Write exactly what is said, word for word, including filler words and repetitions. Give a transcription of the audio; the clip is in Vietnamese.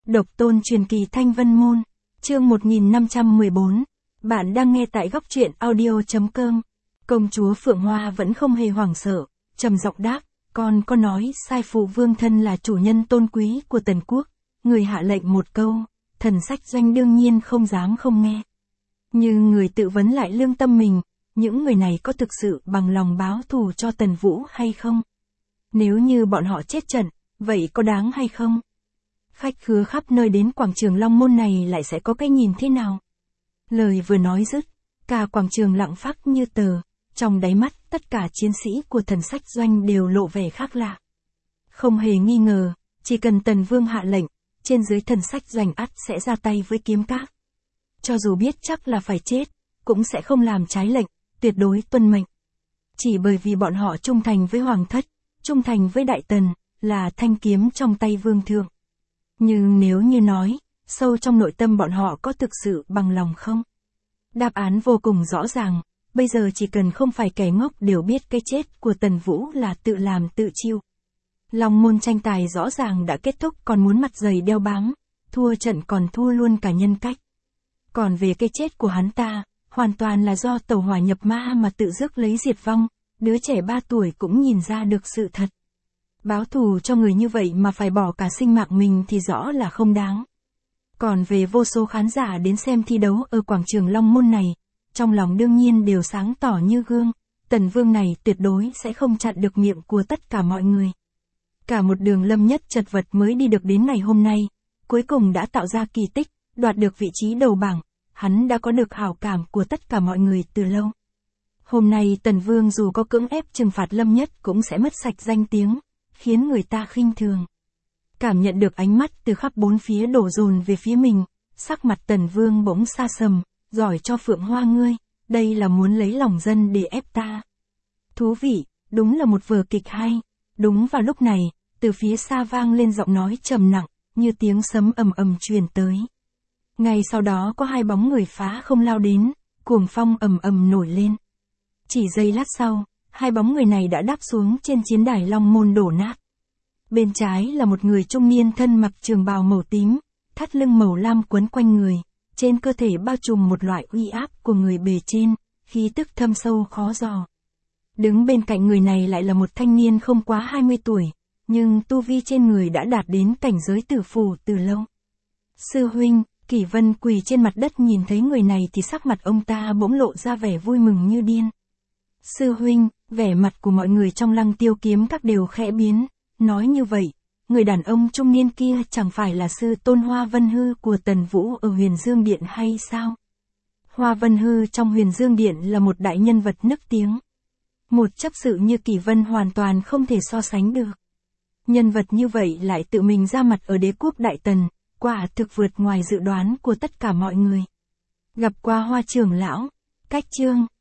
Độc tôn truyền kỳ Thanh Vân Môn, chương một nghìn năm trăm mười bốn. Bạn đang nghe tại góc truyện audio.com. Công chúa Phượng Hoa vẫn không hề hoảng sợ, trầm giọng đáp, con có nói sai phụ vương thân là chủ nhân tôn quý của Tần quốc, người hạ lệnh một câu, Thần Sách Doanh đương nhiên không dám không nghe. Nhưng người tự vấn lại lương tâm mình, những người này có thực sự bằng lòng báo thù cho Tần Vũ hay không? Nếu như bọn họ chết trận, vậy có đáng hay không? Khách khứa khắp nơi đến quảng trường Long Môn này lại sẽ có cái nhìn thế nào? Lời vừa nói dứt, cả quảng trường lặng phắc như tờ, trong đáy mắt tất cả chiến sĩ của Thần Sách Doanh đều lộ vẻ khác lạ. Không hề nghi ngờ, chỉ cần Tần Vương hạ lệnh, trên dưới Thần Sách Doanh ắt sẽ ra tay với kiếm các. Cho dù biết chắc là phải chết, cũng sẽ không làm trái lệnh, tuyệt đối tuân mệnh. Chỉ bởi vì bọn họ trung thành với Hoàng thất, trung thành với Đại Tần, là thanh kiếm trong tay Vương thượng. Nhưng nếu như nói, sâu trong nội tâm bọn họ có thực sự bằng lòng không? Đáp án vô cùng rõ ràng, bây giờ chỉ cần không phải kẻ ngốc đều biết cái chết của Tần Vũ là tự làm tự chịu. Long môn tranh tài rõ ràng đã kết thúc còn muốn mặt dày đeo bám, thua trận còn thua luôn cả nhân cách. Còn về cái chết của hắn ta, hoàn toàn là do tẩu hỏa nhập ma mà tự rước lấy diệt vong, đứa trẻ ba tuổi cũng nhìn ra được sự thật. Báo thù cho người như vậy mà phải bỏ cả sinh mạng mình thì rõ là không đáng. Còn về vô số khán giả đến xem thi đấu ở quảng trường Long Môn này, trong lòng đương nhiên đều sáng tỏ như gương, Tần Vương này tuyệt đối sẽ không chặn được miệng của tất cả mọi người. Cả một đường Lâm Nhất chật vật mới đi được đến ngày hôm nay, cuối cùng đã tạo ra kỳ tích, đoạt được vị trí đầu bảng, hắn đã có được hảo cảm của tất cả mọi người từ lâu. Hôm nay Tần Vương dù có cưỡng ép trừng phạt Lâm Nhất cũng sẽ mất sạch danh tiếng, khiến người ta khinh thường. Cảm nhận được ánh mắt từ khắp bốn phía đổ dồn về phía mình, sắc mặt Tần Vương bỗng xa sầm, giỏi cho Phượng Hoa ngươi, đây là muốn lấy lòng dân để ép ta. Thú vị, đúng là một vở kịch hay. Đúng vào lúc này, từ phía xa vang lên giọng nói trầm nặng, như tiếng sấm ầm ầm truyền tới. Ngay sau đó có hai bóng người phá không lao đến, cuồng phong ầm ầm nổi lên. Chỉ giây lát sau, hai bóng người này đã đáp xuống trên chiến đài Long Môn đổ nát. Bên trái là một người trung niên thân mặc trường bào màu tím, thắt lưng màu lam quấn quanh người, trên cơ thể bao trùm một loại uy áp của người bề trên, khí tức thâm sâu khó dò. Đứng bên cạnh người này lại là một thanh niên không quá hai mươi tuổi, nhưng tu vi trên người đã đạt đến cảnh giới tử phù từ lâu. Sư huynh, Kỷ Vân quỳ trên mặt đất nhìn thấy người này thì sắc mặt ông ta bỗng lộ ra vẻ vui mừng như điên. Sư huynh, vẻ mặt của mọi người trong Lăng Tiêu kiếm các đều khẽ biến, nói như vậy, người đàn ông trung niên kia chẳng phải là sư tôn Hoa Vân Hư của Tần Vũ ở Huyền Dương Điện hay sao? Hoa Vân Hư trong Huyền Dương Điện là một đại nhân vật nức tiếng. Một chấp sự như Kỷ Vân hoàn toàn không thể so sánh được. Nhân vật như vậy lại tự mình ra mặt ở đế quốc Đại Tần, quả thực vượt ngoài dự đoán của tất cả mọi người. Gặp qua Hoa trưởng lão, cách chương.